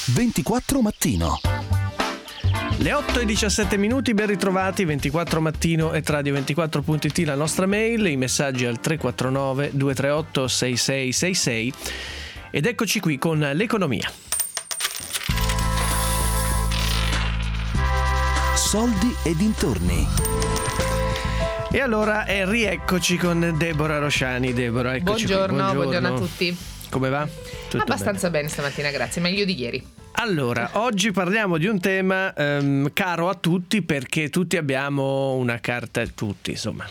24 Mattino. Le 8:17, ben ritrovati, 24 Mattino e Radio24.it la nostra mail, i messaggi al 349 238 6666 ed eccoci qui con l'economia. Soldi e dintorni. E allora rieccoci con Deborah Rosciani. Deborah, eccoci buongiorno, qui. Buongiorno a tutti. Come va? Tutto abbastanza bene stamattina, grazie, meglio di ieri. Allora, oggi parliamo di un tema caro a tutti, perché tutti abbiamo una carta, tutti,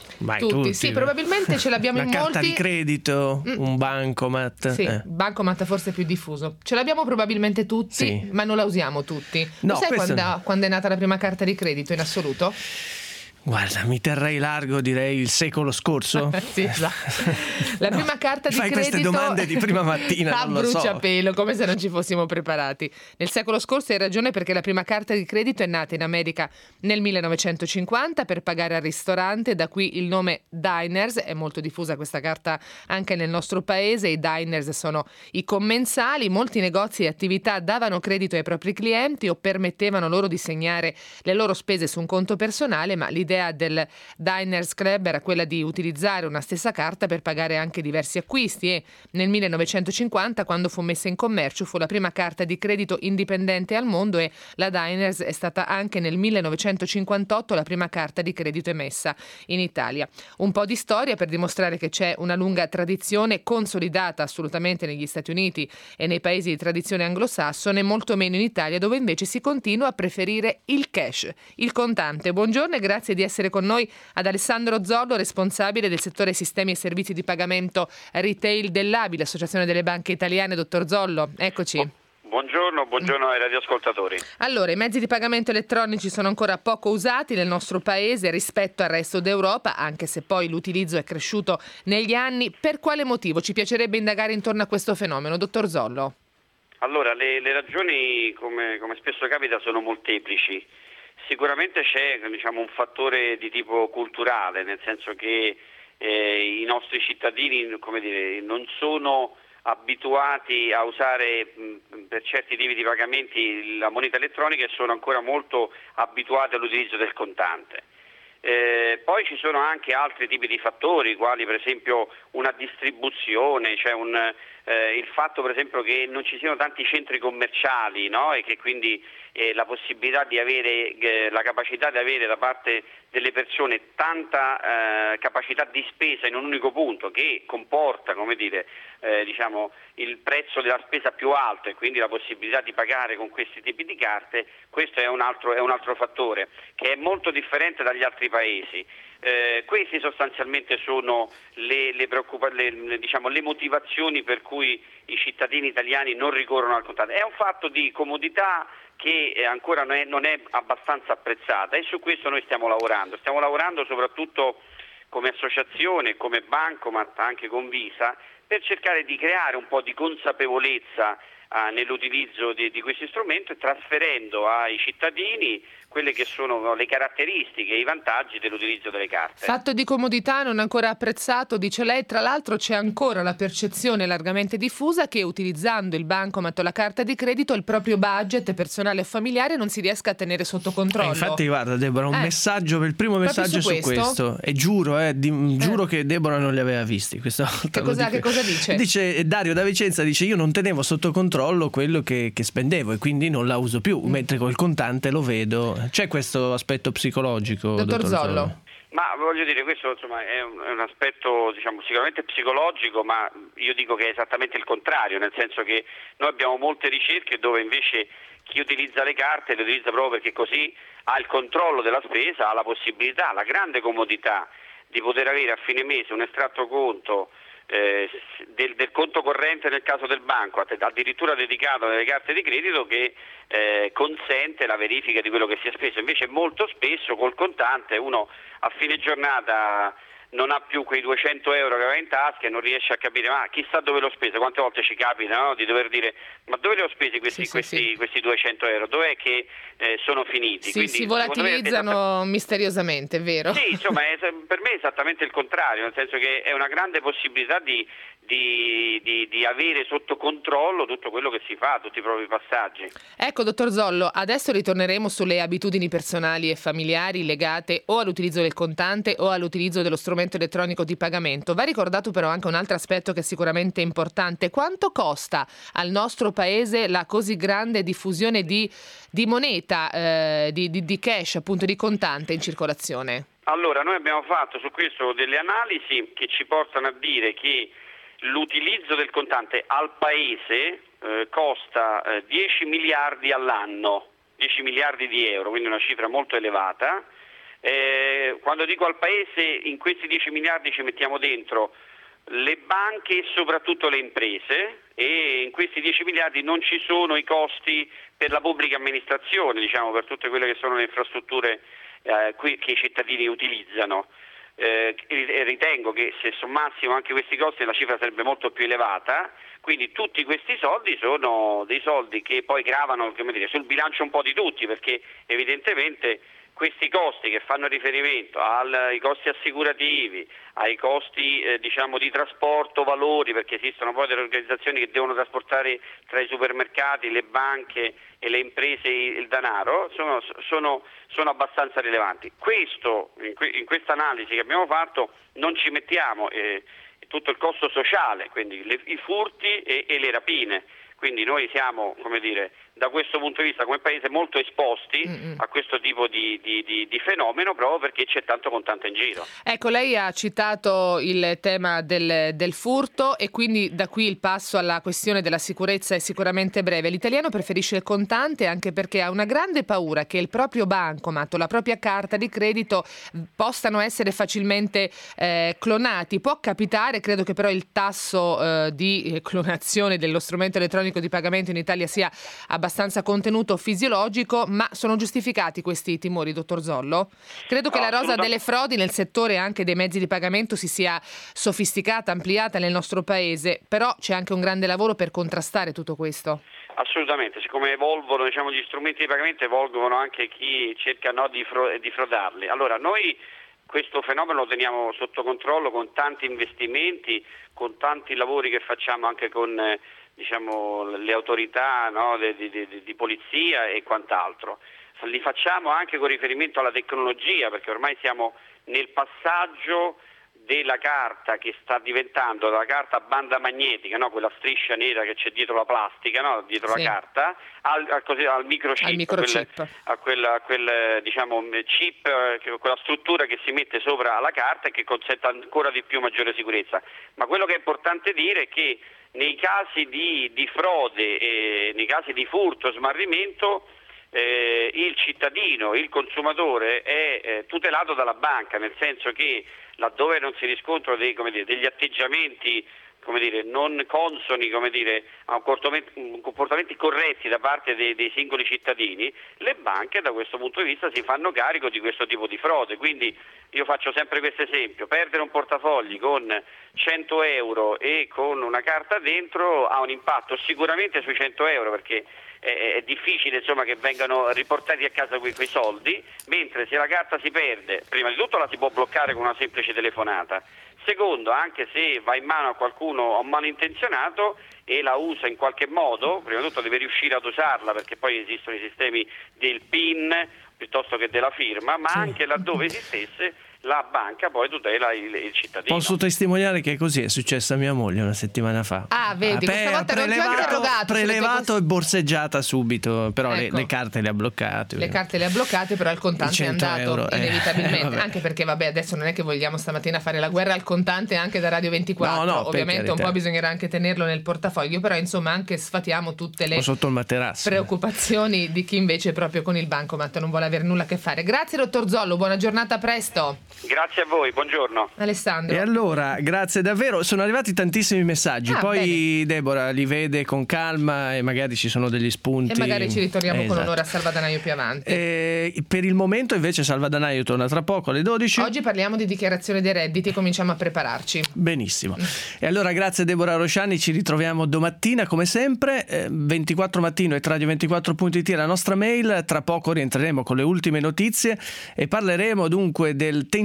Sì, probabilmente ce l'abbiamo in molti. Una carta di credito, un bancomat. Sì, bancomat forse è più diffuso. Ce l'abbiamo probabilmente tutti, sì, ma non la usiamo tutti. No, sai quando è nata la prima carta di credito in assoluto? Guarda, mi terrei largo, direi il secolo scorso. Sì, esatto. La prima carta di fai credito. Queste domande di prima mattina, a non lo so. bruciapelo, come se non ci fossimo preparati. Nel secolo scorso hai ragione, perché la prima carta di credito è nata in America nel 1950 per pagare al ristorante, da qui il nome diners. È molto diffusa questa carta anche nel nostro paese. I diners sono i commensali. Molti negozi e attività davano credito ai propri clienti o permettevano loro di segnare le loro spese su un conto personale, ma l'idea del Diners Club era quella di utilizzare una stessa carta per pagare anche diversi acquisti, e nel 1950, quando fu messa in commercio, fu la prima carta di credito indipendente al mondo, e la Diners è stata anche nel 1958 la prima carta di credito emessa in Italia. Un po' di storia per dimostrare che c'è una lunga tradizione consolidata assolutamente negli Stati Uniti e nei paesi di tradizione anglosassone, molto meno in Italia, dove invece si continua a preferire il cash, il contante. Buongiorno e grazie di essere con noi ad Alessandro Zollo, responsabile del settore sistemi e servizi di pagamento retail dell'ABI, l'Associazione delle Banche Italiane. Dottor Zollo, eccoci. Buongiorno ai radioascoltatori. Allora, i mezzi di pagamento elettronici sono ancora poco usati nel nostro paese rispetto al resto d'Europa, anche se poi l'utilizzo è cresciuto negli anni. Per quale motivo? Ci piacerebbe indagare intorno a questo fenomeno, dottor Zollo. Allora, le ragioni, come spesso capita, sono molteplici. Sicuramente c'è un fattore di tipo culturale, nel senso che i nostri cittadini non sono abituati a usare per certi tipi di pagamenti la moneta elettronica e sono ancora molto abituati all'utilizzo del contante. Poi ci sono anche altri tipi di fattori, quali per esempio una distribuzione, il fatto per esempio che non ci siano tanti centri commerciali, no? E che quindi la possibilità di avere, la capacità di avere da parte delle persone tanta capacità di spesa in un unico punto, che comporta il prezzo della spesa più alto, e quindi la possibilità di pagare con questi tipi di carte. Questo è un altro fattore che è molto differente dagli altri paesi. Questi sostanzialmente sono le motivazioni per cui i cittadini italiani non ricorrono al contante. È un fatto di comodità che ancora non è abbastanza apprezzata, e su questo noi stiamo lavorando soprattutto come associazione, come Bancomat, anche con Visa, per cercare di creare un po' di consapevolezza nell'utilizzo di questo strumento, e trasferendo ai cittadini quelle che sono le caratteristiche e i vantaggi dell'utilizzo delle carte. Fatto di comodità non ancora apprezzato, dice lei. Tra l'altro c'è ancora la percezione largamente diffusa che utilizzando il bancomat o la carta di credito il proprio budget personale o familiare non si riesca a tenere sotto controllo. Infatti guarda Deborah, il primo messaggio su questo, e giuro che Deborah non li aveva visti questa volta. Che cosa dice? Dice Dario da Vicenza, io non tenevo sotto controllo quello che spendevo e quindi non la uso più, mentre col contante lo vedo. C'è questo aspetto psicologico, dottor Zollo? Ma voglio dire, questo è un aspetto sicuramente psicologico, ma io dico che è esattamente il contrario, nel senso che noi abbiamo molte ricerche dove invece chi utilizza le carte le utilizza proprio perché così ha il controllo della spesa, ha la possibilità, la grande comodità di poter avere a fine mese un estratto conto del conto corrente nel caso del banco, addirittura dedicato alle carte di credito, che consente la verifica di quello che si è speso. Invece molto spesso col contante uno a fine giornata non ha più quei 200 euro che aveva in tasca e non riesce a capire, ma chissà dove l'ho speso. Quante volte ci capita, no? Di dover dire, ma dove li ho spesi questi 200 euro? Dov'è che sono finiti? Sì, quindi, si volatilizzano misteriosamente, è vero? Sì, insomma, per me è esattamente il contrario, nel senso che è una grande possibilità di di avere sotto controllo tutto quello che si fa, tutti i propri passaggi. Ecco, dottor Zollo, adesso ritorneremo sulle abitudini personali e familiari legate o all'utilizzo del contante o all'utilizzo dello strumento elettronico di pagamento. Va ricordato però anche un altro aspetto che è sicuramente importante: quanto costa al nostro paese la così grande diffusione di moneta, di cash, appunto di contante in circolazione? Allora, noi abbiamo fatto su questo delle analisi che ci portano a dire che l'utilizzo del contante al Paese costa 10 miliardi all'anno, 10 miliardi di euro, quindi una cifra molto elevata. Quando dico al Paese, in questi 10 miliardi ci mettiamo dentro le banche e soprattutto le imprese, e in questi 10 miliardi non ci sono i costi per la pubblica amministrazione, diciamo, per tutte quelle che sono le infrastrutture che i cittadini utilizzano. Ritengo che se sommassimo anche questi costi la cifra sarebbe molto più elevata, quindi tutti questi soldi sono dei soldi che poi gravano, come dire, sul bilancio un po' di tutti, perché evidentemente questi costi che fanno riferimento ai costi assicurativi, ai costi diciamo di trasporto valori, perché esistono poi delle organizzazioni che devono trasportare tra i supermercati, le banche e le imprese il denaro, sono abbastanza rilevanti. Questo, in questa analisi che abbiamo fatto, non ci mettiamo tutto il costo sociale, quindi i furti e le rapine. Quindi noi siamo, come dire, da questo punto di vista come paese molto esposti a questo tipo di fenomeno, proprio perché c'è tanto contante in giro. Ecco, lei ha citato il tema del furto e quindi da qui il passo alla questione della sicurezza è sicuramente breve. L'italiano preferisce il contante anche perché ha una grande paura che il proprio bancomat o la propria carta di credito possano essere facilmente clonati. Può capitare, credo che però il tasso di clonazione dello strumento elettronico di pagamento in Italia sia abbastanza contenuto, fisiologico, ma sono giustificati questi timori, dottor Zollo? Credo che la rosa delle frodi nel settore anche dei mezzi di pagamento si sia sofisticata, ampliata nel nostro paese, però c'è anche un grande lavoro per contrastare tutto questo. Assolutamente, siccome evolvono, diciamo, gli strumenti di pagamento, evolvono anche chi cerca di frodarli. Allora, noi questo fenomeno lo teniamo sotto controllo con tanti investimenti, con tanti lavori che facciamo anche con diciamo le autorità, no, di polizia e quant'altro. Li facciamo anche con riferimento alla tecnologia, perché ormai siamo nel passaggio della carta che sta diventando dalla carta a banda magnetica, no, quella striscia nera che c'è dietro la plastica, no, dietro la carta, al microchip, a quel diciamo chip, quella struttura che si mette sopra la carta e che consente ancora di più maggiore sicurezza. Ma quello che è importante dire è che nei casi di frode, nei casi di furto, smarrimento, il cittadino, il consumatore è tutelato dalla banca, nel senso che laddove non si riscontrano degli atteggiamenti, come dire, non consoni, come dire, a comportamenti corretti da parte dei singoli cittadini, le banche da questo punto di vista si fanno carico di questo tipo di frode. Quindi io faccio sempre questo esempio: perdere un portafogli con 100 euro e con una carta dentro ha un impatto sicuramente sui 100 euro, perché è difficile, insomma, che vengano riportati a casa quei soldi, mentre se la carta si perde, prima di tutto la si può bloccare con una semplice telefonata. Secondo, anche se va in mano a qualcuno malintenzionato e la usa in qualche modo, prima di tutto deve riuscire ad usarla, perché poi esistono i sistemi del PIN piuttosto che della firma, ma anche laddove esistesse, la banca poi tutela il cittadino. Posso testimoniare che così è successo a mia moglie una settimana fa. Vedi, questa volta non ti ho interrogato. Prelevato e borseggiata subito, però ecco, le carte le ha bloccate. Le carte le ha bloccate, però il contante è andato euro, inevitabilmente. Anche perché, vabbè, adesso non è che vogliamo stamattina fare la guerra al contante anche da Radio 24. No, ovviamente un po' bisognerà anche tenerlo nel portafoglio, però insomma anche sfatiamo tutte le sotto il materasso preoccupazioni di chi invece proprio con il bancomat non vuole avere nulla a che fare. Grazie dottor Zollo, buona giornata, a presto. Grazie a voi, buongiorno. Alessandro. E allora, grazie davvero, sono arrivati tantissimi messaggi, poi bene. Deborah li vede con calma e magari ci sono degli spunti. E magari ci ritorniamo esatto. con un'ora a Salvadanaio più avanti. Per il momento invece Salvadanaio torna tra poco alle 12. Oggi parliamo di dichiarazione dei redditi, cominciamo a prepararci. Benissimo. E allora grazie Deborah Rosciani, ci ritroviamo domattina come sempre, 24 mattino e radio24.it la nostra mail, tra poco rientreremo con le ultime notizie e parleremo dunque del tentativo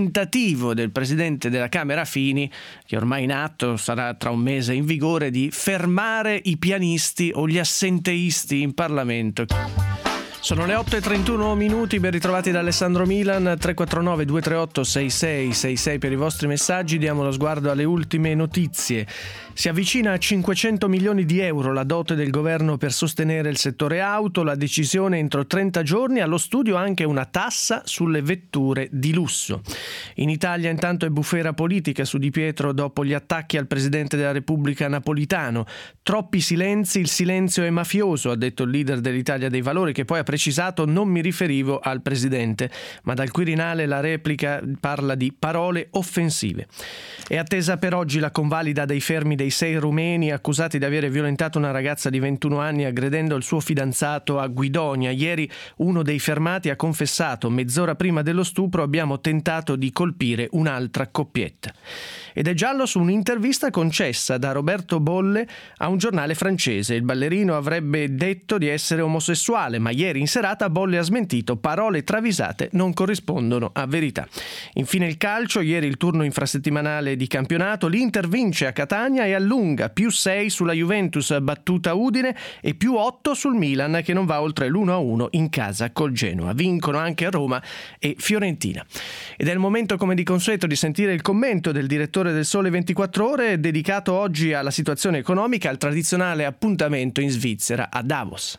tentativo del Presidente della Camera Fini, che ormai in atto, sarà tra un mese in vigore, di fermare i pianisti o gli assenteisti in Parlamento. Sono le 8:31 minuti, ben ritrovati da Alessandro Milan, 349 238 6666 per i vostri messaggi. Diamo lo sguardo alle ultime notizie. Si avvicina a 500 milioni di euro la dote del governo per sostenere il settore auto, la decisione entro 30 giorni, allo studio anche una tassa sulle vetture di lusso. In Italia intanto è bufera politica su Di Pietro dopo gli attacchi al Presidente della Repubblica Napolitano. Troppi silenzi, il silenzio è mafioso, ha detto il leader dell'Italia dei Valori, che poi ha precisato: non mi riferivo al Presidente, ma dal Quirinale la replica parla di parole offensive. È attesa per oggi la convalida dei fermi dei 6 rumeni accusati di aver violentato una ragazza di 21 anni aggredendo il suo fidanzato a Guidonia. Ieri uno dei fermati ha confessato: mezz'ora prima dello stupro abbiamo tentato di colpire un'altra coppietta. Ed è giallo su un'intervista concessa da Roberto Bolle a un giornale francese. Il ballerino avrebbe detto di essere omosessuale, ma ieri in serata Bolle ha smentito: parole travisate non corrispondono a verità. Infine il calcio, ieri il turno infrasettimanale di campionato, l'Inter vince a Catania e allunga, +6 sulla Juventus battuta Udine e +8 sul Milan che non va oltre l'1-1 in casa col Genoa. Vincono anche Roma e Fiorentina. Ed è il momento, come di consueto, di sentire il commento del direttore del Sole 24 Ore, dedicato oggi alla situazione economica, al tradizionale appuntamento in Svizzera, a Davos.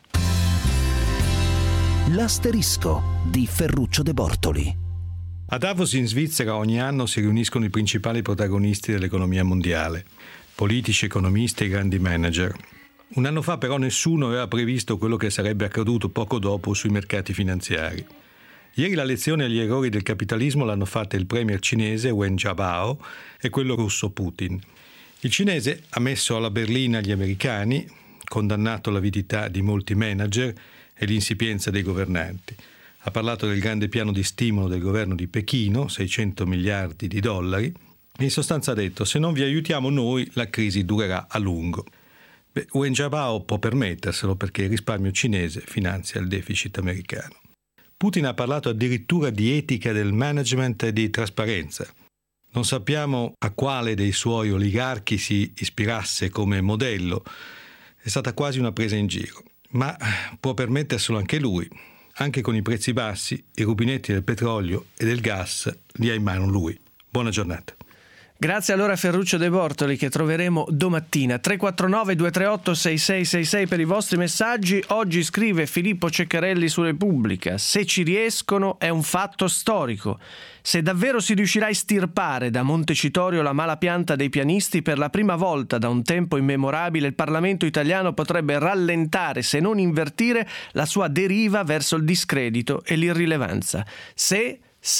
L'asterisco di Ferruccio De Bortoli. A Davos in Svizzera ogni anno si riuniscono i principali protagonisti dell'economia mondiale, politici, economisti e grandi manager. Un anno fa però nessuno aveva previsto quello che sarebbe accaduto poco dopo sui mercati finanziari. Ieri la lezione agli errori del capitalismo l'hanno fatta il premier cinese Wen Jiabao e quello russo Putin. Il cinese ha messo alla berlina gli americani, condannato l'avidità di molti manager e l'insipienza dei governanti. Ha parlato del grande piano di stimolo del governo di Pechino, 600 miliardi di dollari, e in sostanza ha detto: se non vi aiutiamo noi la crisi durerà a lungo. Wen Jiabao può permetterselo perché il risparmio cinese finanzia il deficit americano. Putin ha parlato addirittura di etica del management e di trasparenza. Non sappiamo a quale dei suoi oligarchi si ispirasse come modello. È stata quasi una presa in giro. Ma può permetterselo anche lui. Anche con i prezzi bassi, i rubinetti del petrolio e del gas li ha in mano lui. Buona giornata. Grazie allora a Ferruccio De Bortoli, che troveremo domattina. 349 238 6666 per i vostri messaggi. Oggi scrive Filippo Ceccarelli su Repubblica: se ci riescono è un fatto storico. Se davvero si riuscirà a estirpare da Montecitorio la mala pianta dei pianisti, per la prima volta da un tempo immemorabile il Parlamento italiano potrebbe rallentare, se non invertire, la sua deriva verso il discredito e l'irrilevanza. Se.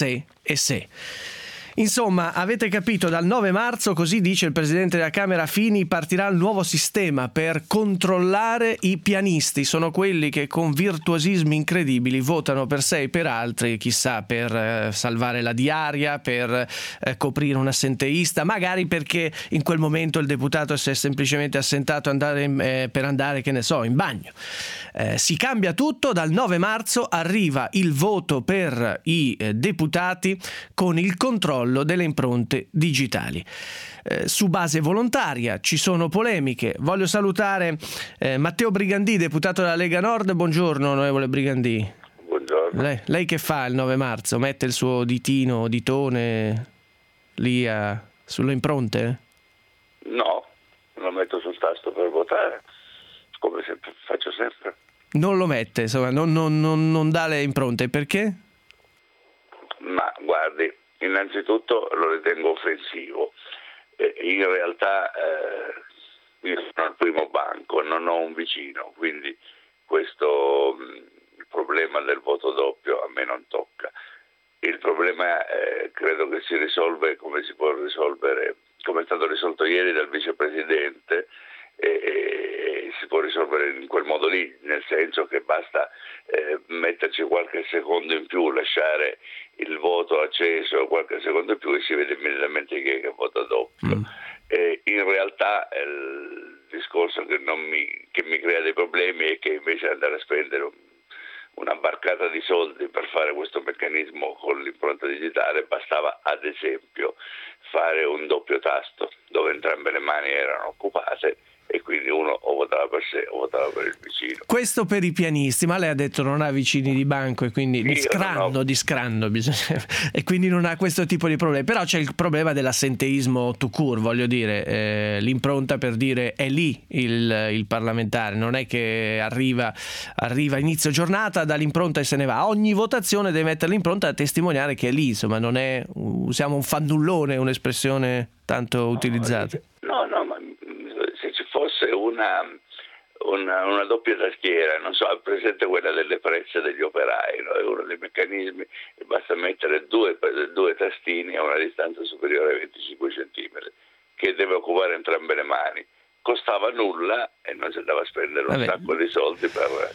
Insomma, avete capito, dal 9 marzo, così dice il Presidente della Camera Fini, partirà il nuovo sistema per controllare i pianisti. Sono quelli che con virtuosismi incredibili votano per sé e per altri, chissà, per salvare la diaria, per coprire un assenteista, magari perché in quel momento il deputato si è semplicemente assentato per andare, che ne so, in bagno. Si cambia tutto, dal 9 marzo arriva il voto per i deputati con il controllo delle impronte digitali. Su base volontaria, ci sono polemiche. Voglio salutare Matteo Brigandì, deputato della Lega Nord. Buongiorno, onorevole Brigandì. Buongiorno. Lei che fa il 9 marzo? Mette il suo ditone lì sulle impronte? No, lo metto sul tasto per votare, come sempre, faccio sempre. Non lo mette, insomma, non dà le impronte, perché? Ma guardi, innanzitutto lo ritengo offensivo. In realtà io sono al primo banco, non ho un vicino, quindi questo il problema del voto doppio a me non tocca. Il problema credo che si risolve come si può risolvere, come è stato risolto ieri dal vicepresidente, e si può risolvere in quel modo lì, nel senso che basta metterci qualche secondo in più, lasciare il voto acceso qualche secondo in più e si vede immediatamente chi è che vota doppio. In realtà il discorso che mi crea dei problemi è che invece andare a spendere una barcata di soldi per fare questo meccanismo con l'impronta digitale, bastava ad esempio fare un doppio tasto dove entrambe le mani erano occupate e quindi uno o votava per sé o votava per il vicino. Questo per i pianisti, ma lei ha detto non ha vicini di banco e quindi di scranno bisogna, e quindi non ha questo tipo di problemi. Però c'è il problema dell'assenteismo tout court, voglio dire, l'impronta per dire è lì il parlamentare, non è che arriva inizio giornata dall'impronta e se ne va. Ogni votazione deve mettere l'impronta a testimoniare che è lì, insomma non è, usiamo un fannullone, un'espressione tanto utilizzata. No, ma se ci fosse una doppia tastiera, non so, presente quella delle prezze degli operai, no? È uno dei meccanismi, basta mettere due tastini a una distanza superiore ai 25 centimetri, che deve occupare entrambe le mani. Costava nulla e non si andava a spendere un sacco di soldi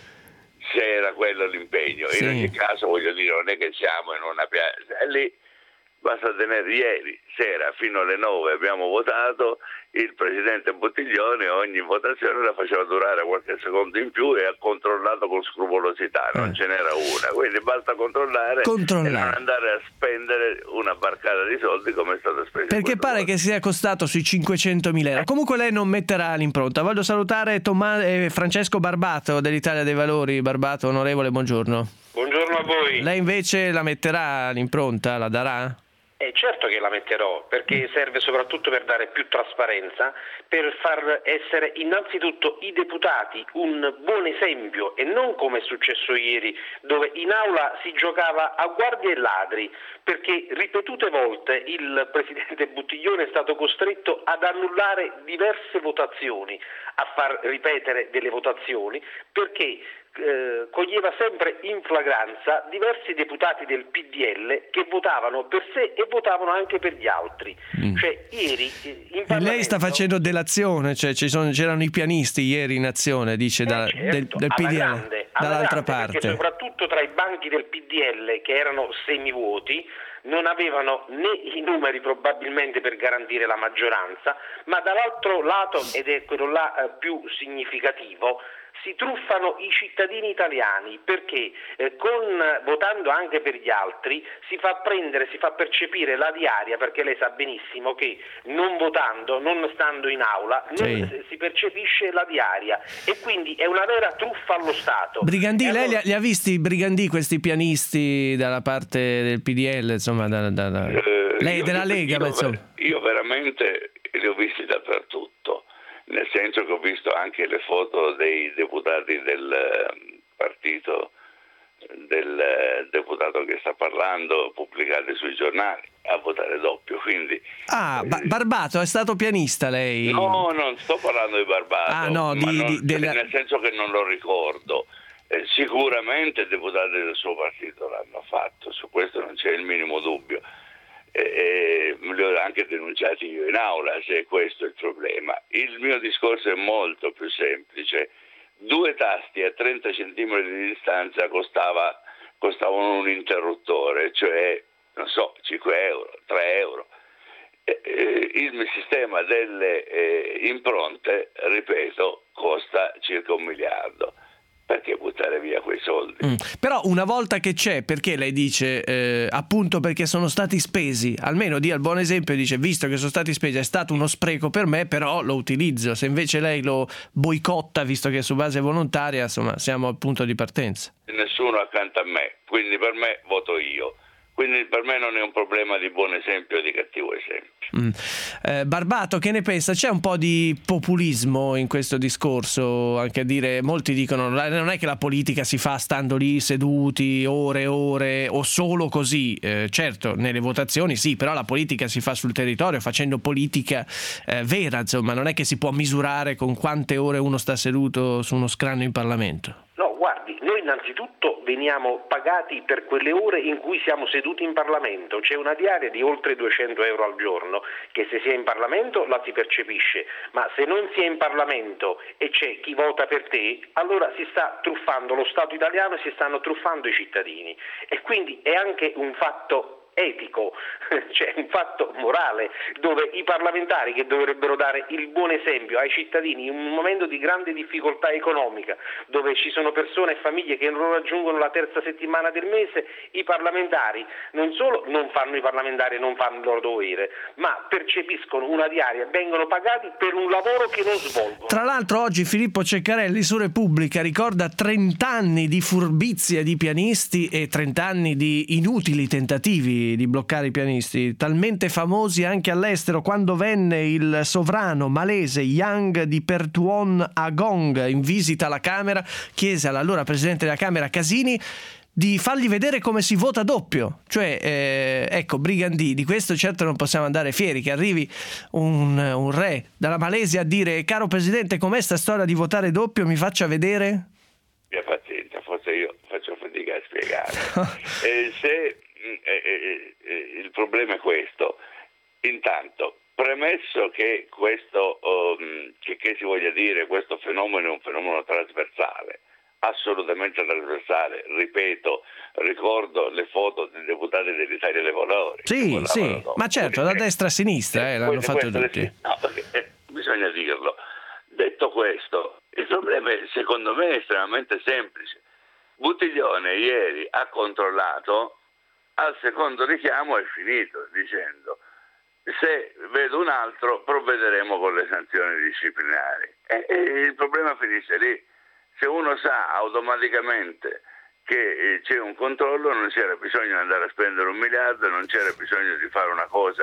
se era quello l'impegno. Sì. In ogni caso, voglio dire, non è che siamo in una piazza, è lì. Basta tenere, ieri sera fino alle 9 abbiamo votato, il presidente Buttiglione ogni votazione la faceva durare qualche secondo in più e ha controllato con scrupolosità, non ce n'era una, quindi basta controllare e non andare a spendere una barcata di soldi come è stato speso. Perché pare che sia costato sui 500.000 euro. Comunque lei non metterà l'impronta. Voglio salutare Francesco Barbato dell'Italia dei Valori. Barbato, onorevole, buongiorno. Buongiorno a voi. Lei invece la metterà l'impronta? La darà? Certo che la metterò, perché serve soprattutto per dare più trasparenza, per far essere innanzitutto i deputati un buon esempio e non come è successo ieri, dove in aula si giocava a guardie e ladri, perché ripetute volte il presidente Buttiglione è stato costretto ad annullare diverse votazioni, a far ripetere delle votazioni, perché coglieva sempre in flagranza diversi deputati del PDL che votavano per sé e votavano anche per gli altri. Cioè ieri in Parlamento... Lei sta facendo delazione, cioè c'erano i pianisti ieri in azione, dice del PDL dall'altra parte. Perché soprattutto tra i banchi del PDL che erano semivuoti non avevano né i numeri probabilmente per garantire la maggioranza, ma dall'altro lato, ed è quello là più significativo, si truffano i cittadini italiani perché votando anche per gli altri si fa percepire la diaria, perché lei sa benissimo che non votando, non stando in aula, si percepisce la diaria e quindi è una vera truffa allo Stato. Brigandì, lei li ha visti Brigandì questi pianisti dalla parte del PDL, insomma, lei della Lega? Io veramente li ho visti dappertutto. Nel senso che ho visto anche le foto dei deputati del partito, del deputato che sta parlando, pubblicate sui giornali, a votare doppio. Quindi Barbato è stato pianista lei? No, non sto parlando di Barbato, nel senso che non lo ricordo. Sicuramente deputati del suo partito l'hanno fatto, su questo non c'è il minimo dubbio. Li ho anche denunciati io in aula, se questo è il problema. Il mio discorso è molto più semplice. 2 tasti a 30 centimetri di distanza costavano un interruttore, cioè, non so, 5 euro, 3 euro. Il sistema delle impronte, ripeto, costa circa 1 miliardo. Perché buttare via quei soldi? Però una volta che c'è, perché lei dice appunto perché sono stati spesi, almeno dia il buon esempio e dice visto che sono stati spesi è stato uno spreco per me, però lo utilizzo. Se invece lei lo boicotta visto che è su base volontaria, insomma siamo al punto di partenza. Nessuno accanto a me, quindi per me voto io. Quindi per me non è un problema di buon esempio o di cattivo esempio. Barbato, che ne pensa? C'è un po' di populismo in questo discorso, anche a dire, molti dicono non è che la politica si fa stando lì seduti ore e ore o solo così, certo nelle votazioni sì, però la politica si fa sul territorio facendo politica vera, insomma non è che si può misurare con quante ore uno sta seduto su uno scranno in Parlamento. No, guardi, noi innanzitutto veniamo pagati per quelle ore in cui siamo seduti in Parlamento. C'è una diaria di oltre 200 euro al giorno che se si è in Parlamento la si percepisce, ma se non si è in Parlamento e c'è chi vota per te, allora si sta truffando lo Stato italiano e si stanno truffando i cittadini. E quindi è anche un fatto etico, c'è un fatto morale, dove i parlamentari, che dovrebbero dare il buon esempio ai cittadini in un momento di grande difficoltà economica, dove ci sono persone e famiglie che non raggiungono la terza settimana del mese, i parlamentari non solo non fanno i parlamentari, non fanno il loro dovere, ma percepiscono una diaria, vengono pagati per un lavoro che non svolgono. Tra l'altro oggi Filippo Ceccarelli su Repubblica ricorda 30 anni di furbizia di pianisti e 30 anni di inutili tentativi di bloccare i pianisti, talmente famosi anche all'estero, quando venne il sovrano malese Yang di Pertuon Agong in visita alla Camera, chiese all'allora presidente della Camera Casini di fargli vedere come si vota doppio. Cioè, ecco, Brigandì, di questo certo non possiamo andare fieri, che arrivi un re dalla Malesia a dire: caro presidente, com'è sta storia di votare doppio, mi faccia vedere? Mia pazienza, forse io faccio fatica a spiegare. Se il problema è questo, intanto, premesso che questo, che si voglia dire, questo fenomeno è un fenomeno trasversale, assolutamente trasversale, ripeto, ricordo le foto dei deputati dell'Italia dei Valori. Sì, ma certo, da destra a sinistra, l'hanno fatto tutti. No, bisogna dirlo. Detto questo, il problema secondo me è estremamente semplice. Buttiglione ieri ha controllato, al secondo richiamo è finito dicendo: se vedo un altro provvederemo con le sanzioni disciplinari. E il problema finisce lì. Se uno sa automaticamente che c'è un controllo, non c'era bisogno di andare a spendere 1 miliardo, non c'era bisogno di fare una cosa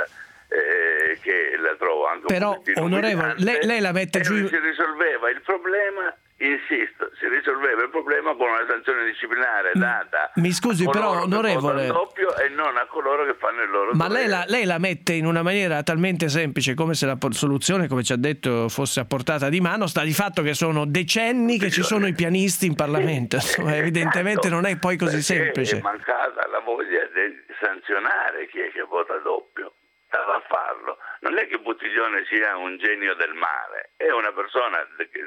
che la trovo anche però, un pochettino onorevole, lei la mette giù. Si risolveva il problema, insisto, si risolveva il problema con una sanzione disciplinare data. Mi scusi, però, onorevole, doppio e non a coloro che fanno il loro ma dovere. lei la mette in una maniera talmente semplice, come se la soluzione, come ci ha detto, fosse a portata di mano. Sta di fatto che sono decenni che ci sono i pianisti in Parlamento. Insomma, evidentemente non è poi così semplice. È mancata la voglia di sanzionare chi è che vota doppio. A farlo. Non è che Buttiglione sia un genio del male, è una persona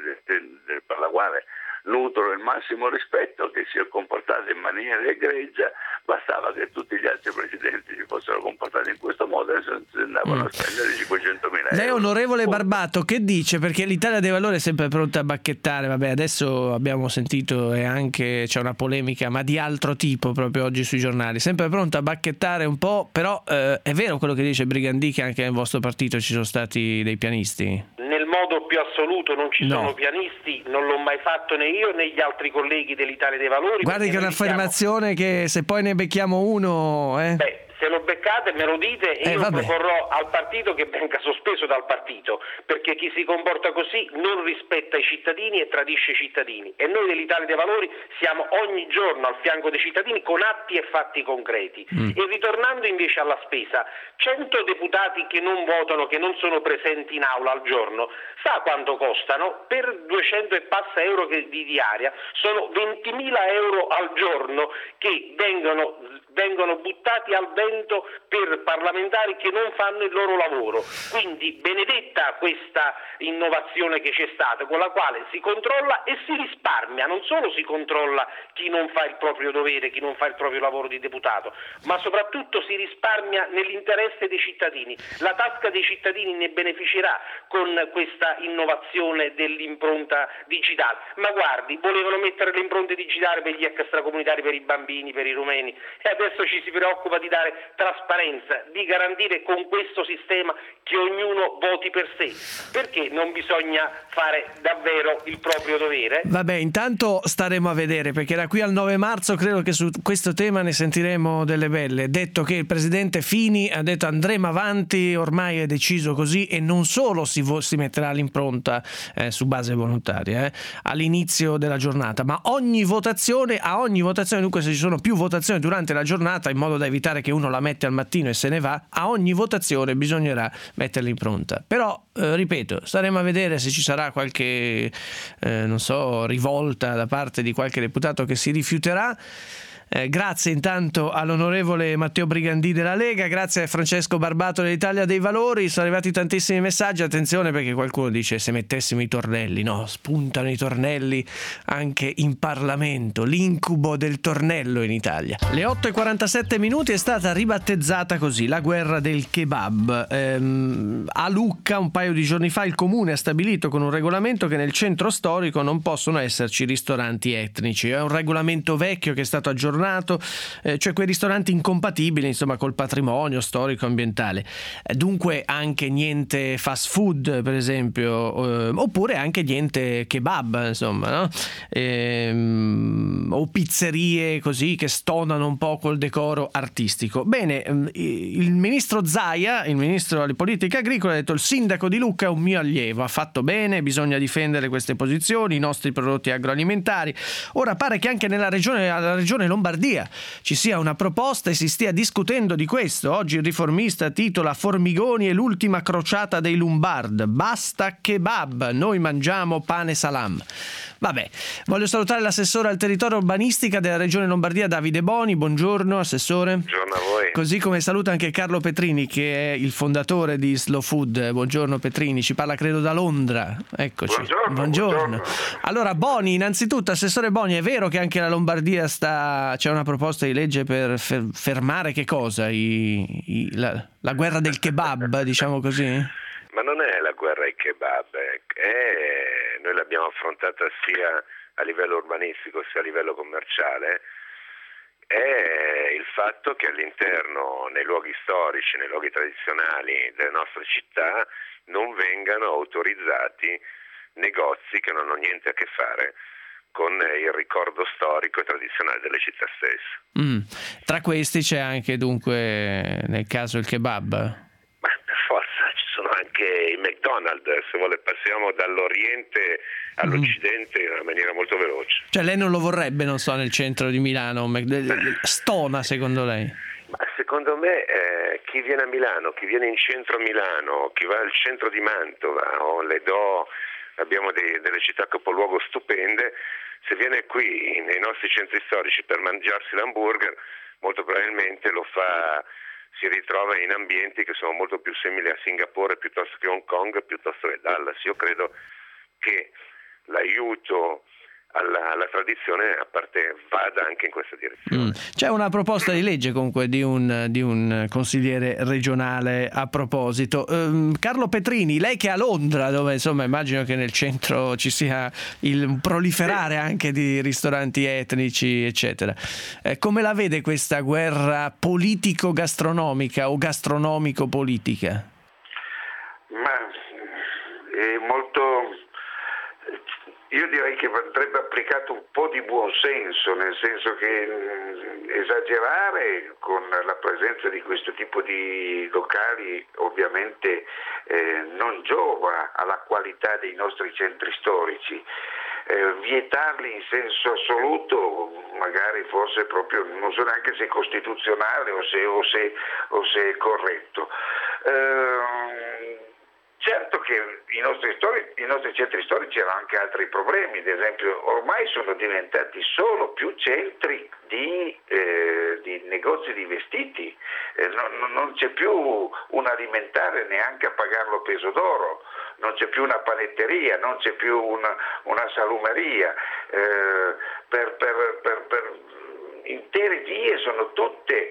per la quale nutro il massimo rispetto, che si è comportata in maniera egregia. Bastava che tutti gli altri presidenti si fossero comportati in questo modo e si andavano a spendere 500.000 euro. Lei, onorevole Barbato, che dice? Perché l'Italia dei Valori è sempre pronta a bacchettare. Vabbè, adesso abbiamo sentito e anche c'è una polemica, ma di altro tipo proprio oggi sui giornali. Sempre pronta a bacchettare un po', però è vero quello che dice Brigandì, che anche nel vostro partito ci sono stati dei pianisti? Nel modo più assoluto non ci sono pianisti, non l'ho mai fatto né io né gli altri colleghi dell'Italia dei Valori. Guardi che è un'affermazione che se poi ne becchiamo uno... Beh, se lo beccate me lo dite e io proporrò al partito che venga sospeso dal partito, perché chi si comporta così non rispetta i cittadini e tradisce i cittadini, e noi dell'Italia dei Valori siamo ogni giorno al fianco dei cittadini con atti e fatti concreti. E ritornando invece alla spesa, 100 deputati che non votano, che non sono presenti in aula al giorno, sa quanto costano? Per 200 e passa euro di diaria sono 20.000 euro al giorno che vengono buttati al vento per parlamentari che non fanno il loro lavoro. Quindi benedetta questa innovazione che c'è stata, con la quale si controlla e si risparmia. Non solo si controlla chi non fa il proprio dovere, chi non fa il proprio lavoro di deputato, ma soprattutto si risparmia nell'interesse dei cittadini. La tasca dei cittadini ne beneficerà con questa innovazione dell'impronta digitale. Ma guardi, volevano mettere le impronte digitali per gli extracomunitari, per i bambini, per i rumeni, e adesso ci si preoccupa di dare trasparenza, di garantire con questo sistema che ognuno voti per sé. Perché non bisogna fare davvero il proprio dovere? Vabbè, intanto staremo a vedere, perché da qui al 9 marzo credo che su questo tema ne sentiremo delle belle. Detto che il presidente Fini ha detto andremo avanti, ormai è deciso così, e non solo si metterà l'impronta su base volontaria all'inizio della giornata, ma a ogni votazione, dunque se ci sono più votazioni durante la giornata, in modo da evitare che uno la mette al mattino e se ne va, a ogni votazione bisognerà mettere l'impronta. Però ripeto, staremo a vedere se ci sarà qualche rivolta da parte di qualche deputato che si rifiuterà. Grazie intanto all'onorevole Matteo Brigandì della Lega, grazie a Francesco Barbato dell'Italia dei Valori. Sono arrivati tantissimi messaggi, attenzione perché qualcuno dice se mettessimo i tornelli, no, spuntano i tornelli anche in Parlamento, l'incubo del tornello in Italia. Le 8:47 minuti, è stata ribattezzata così la guerra del kebab. A Lucca un paio di giorni fa il comune ha stabilito con un regolamento che nel centro storico non possono esserci ristoranti etnici. È un regolamento vecchio che è stato aggiornato, cioè quei ristoranti incompatibili insomma col patrimonio storico ambientale. Dunque anche niente fast food per esempio, oppure anche niente kebab insomma, no? O pizzerie così che stonano un po' col decoro artistico. Bene, il ministro Zaia, il ministro alle politiche agricole, ha detto il sindaco di Lucca è un mio allievo, ha fatto bene, bisogna difendere queste posizioni, i nostri prodotti agroalimentari. Ora pare che anche alla regione Lombardia ci sia una proposta e si stia discutendo di questo. Oggi il Riformista titola Formigoni e l'ultima crociata dei Lombard, basta kebab, noi mangiamo pane salam. Vabbè, voglio salutare l'assessore al territorio urbanistica della regione Lombardia Davide Boni. Buongiorno assessore. Buongiorno a voi. Così come saluta anche Carlo Petrini che è il fondatore di Slow Food. Buongiorno Petrini, ci parla credo da Londra. Eccoci. Buongiorno. Allora Boni, innanzitutto assessore Boni, è vero che anche la Lombardia c'è una proposta di legge per fermare che cosa? La guerra del kebab, diciamo così? Ma non è la guerra ai kebab, noi l'abbiamo affrontata sia a livello urbanistico sia a livello commerciale, è il fatto che all'interno, nei luoghi storici, nei luoghi tradizionali delle nostre città, non vengano autorizzati negozi che non hanno niente a che fare con il ricordo storico e tradizionale delle città stesse. Tra questi c'è anche dunque nel caso il kebab? Ma per forza, ci sono anche i McDonald's, se vuole passiamo dall'Oriente all'Occidente in una maniera molto veloce. Cioè lei non lo vorrebbe, non so, nel centro di Milano, stona secondo lei? Ma secondo me chi viene a Milano, chi viene in centro a Milano, chi va al centro di Mantova o l'Edo, abbiamo delle città capoluogo stupende, se viene qui nei nostri centri storici per mangiarsi l'hamburger, molto probabilmente si ritrova in ambienti che sono molto più simili a Singapore piuttosto che Hong Kong, piuttosto che Dallas. Io credo che l'aiuto alla tradizione a parte vada anche in questa direzione. C'è una proposta di legge comunque di un consigliere regionale a proposito. Carlo Petrini, lei che è a Londra, dove insomma immagino che nel centro ci sia il proliferare anche di ristoranti etnici eccetera, come la vede questa guerra politico-gastronomica o gastronomico-politica? Ma è molto... Io direi che andrebbe applicato un po' di buon senso, nel senso che esagerare con la presenza di questo tipo di locali ovviamente non giova alla qualità dei nostri centri storici. Vietarli in senso assoluto magari forse proprio non so neanche se è costituzionale o se è corretto. Certo che i nostri centri storici hanno anche altri problemi, ad esempio ormai sono diventati solo più centri di negozi di vestiti, non c'è più un alimentare neanche a pagarlo peso d'oro, non c'è più una panetteria, non c'è più una salumeria, per intere vie sono tutte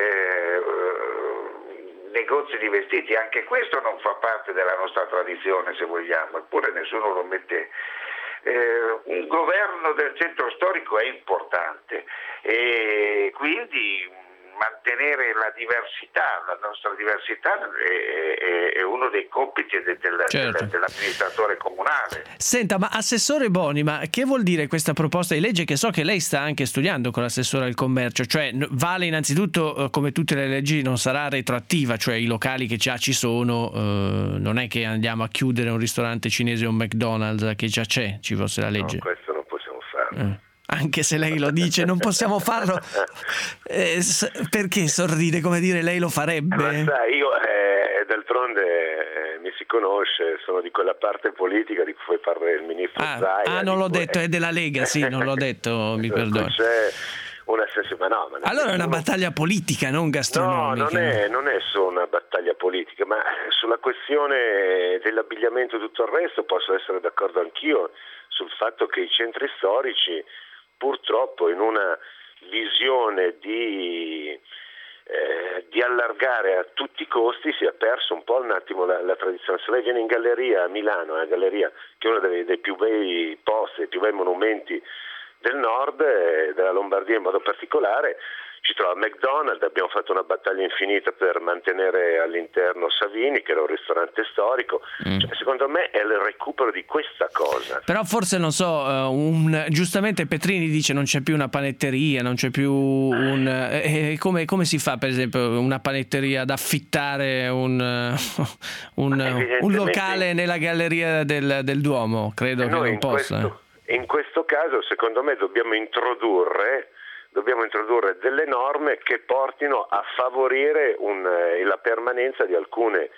negozi di vestiti. Anche questo non fa parte della nostra tradizione, se vogliamo, eppure nessuno lo mette. Un governo del centro storico è importante e quindi mantenere la diversità, la nostra diversità è uno dei compiti dell'amministratore comunale. Senta, ma assessore Boni, ma che vuol dire questa proposta di legge che so che lei sta anche studiando con l'assessore al commercio? Cioè vale innanzitutto, come tutte le leggi, non sarà retroattiva, cioè i locali che già ci sono, non è che andiamo a chiudere un ristorante cinese o un McDonald's che già c'è, ci fosse la legge. No, questo non possiamo farlo. Anche se lei lo dice, non possiamo farlo, perché sorride, come dire lei lo farebbe? Ma sai, io d'altronde mi si conosce, sono di quella parte politica di cui parla il ministro Zaia. Non l'ho detto, è della Lega, sì, non l'ho detto, mi perdoni. C'è ma no. Ma allora è una battaglia politica, non gastronomica. No, non è solo una battaglia politica, ma sulla questione dell'abbigliamento e tutto il resto posso essere d'accordo anch'io sul fatto che i centri storici, purtroppo, in una visione di allargare a tutti i costi, si è perso un po' un attimo la tradizione. Se lei viene in galleria a Milano, la galleria che è uno dei più bei posti, dei più bei monumenti del nord, della Lombardia in modo particolare, ci trova McDonald's. Abbiamo fatto una battaglia infinita per mantenere all'interno Savini, che era un ristorante storico. Cioè, secondo me è il recupero di questa cosa. Però forse, non so, giustamente Petrini dice non c'è più una panetteria, non c'è più come si fa, per esempio, una panetteria ad affittare un locale nella galleria del Duomo? Credo che non possa. In questo caso, secondo me, dobbiamo introdurre delle norme che portino a favorire la permanenza di alcune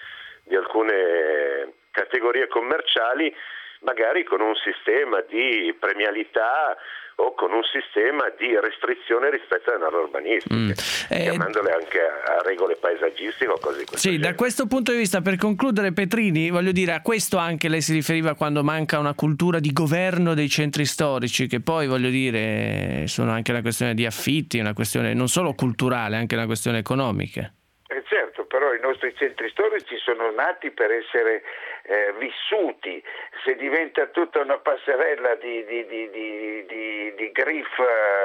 categorie commerciali, magari con un sistema di premialità o con un sistema di restrizione rispetto alle norme urbanistiche, chiamandole anche a regole paesaggistiche o cose così. Sì, da questo punto di vista, per concludere, Petrini, voglio dire, a questo anche lei si riferiva quando manca una cultura di governo dei centri storici, che poi, voglio dire, sono anche una questione di affitti, una questione non solo culturale, anche una questione economica. Certo, però i nostri centri storici sono nati per essere vissuti. Se diventa tutta una passerella di griff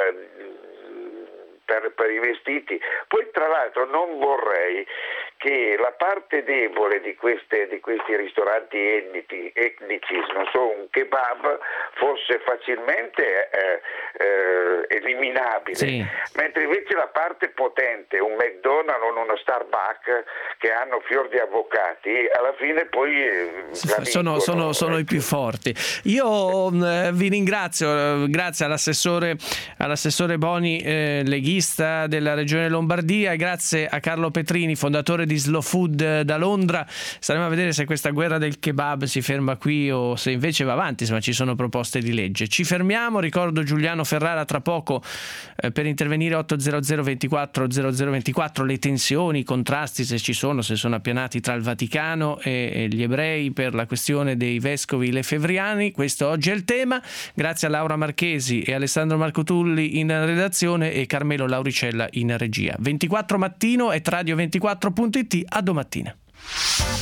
per i vestiti, poi tra l'altro non vorrei che la parte debole di questi ristoranti etnici, non so, un kebab, fosse facilmente eliminabile, sì. Mentre invece la parte potente, un McDonald's o uno Starbucks, che hanno fior di avvocati, alla fine poi sono i più forti. Io vi ringrazio, grazie all'assessore Boni, leghista della Regione Lombardia, e grazie a Carlo Petrini, fondatore di Slow Food da Londra. Staremo a vedere se questa guerra del kebab si ferma qui o se invece va avanti, insomma ci sono proposte di legge. Ci fermiamo, ricordo Giuliano Ferrara tra poco per intervenire 800 24 0024, le tensioni, i contrasti, se ci sono, se sono appianati tra il Vaticano e gli ebrei per la questione dei vescovi lefevriani. Questo oggi è il tema. Grazie a Laura Marchesi e Alessandro Marcotulli in redazione e Carmelo Lauricella in regia. 24 Mattino e Radio24.it. A domattina.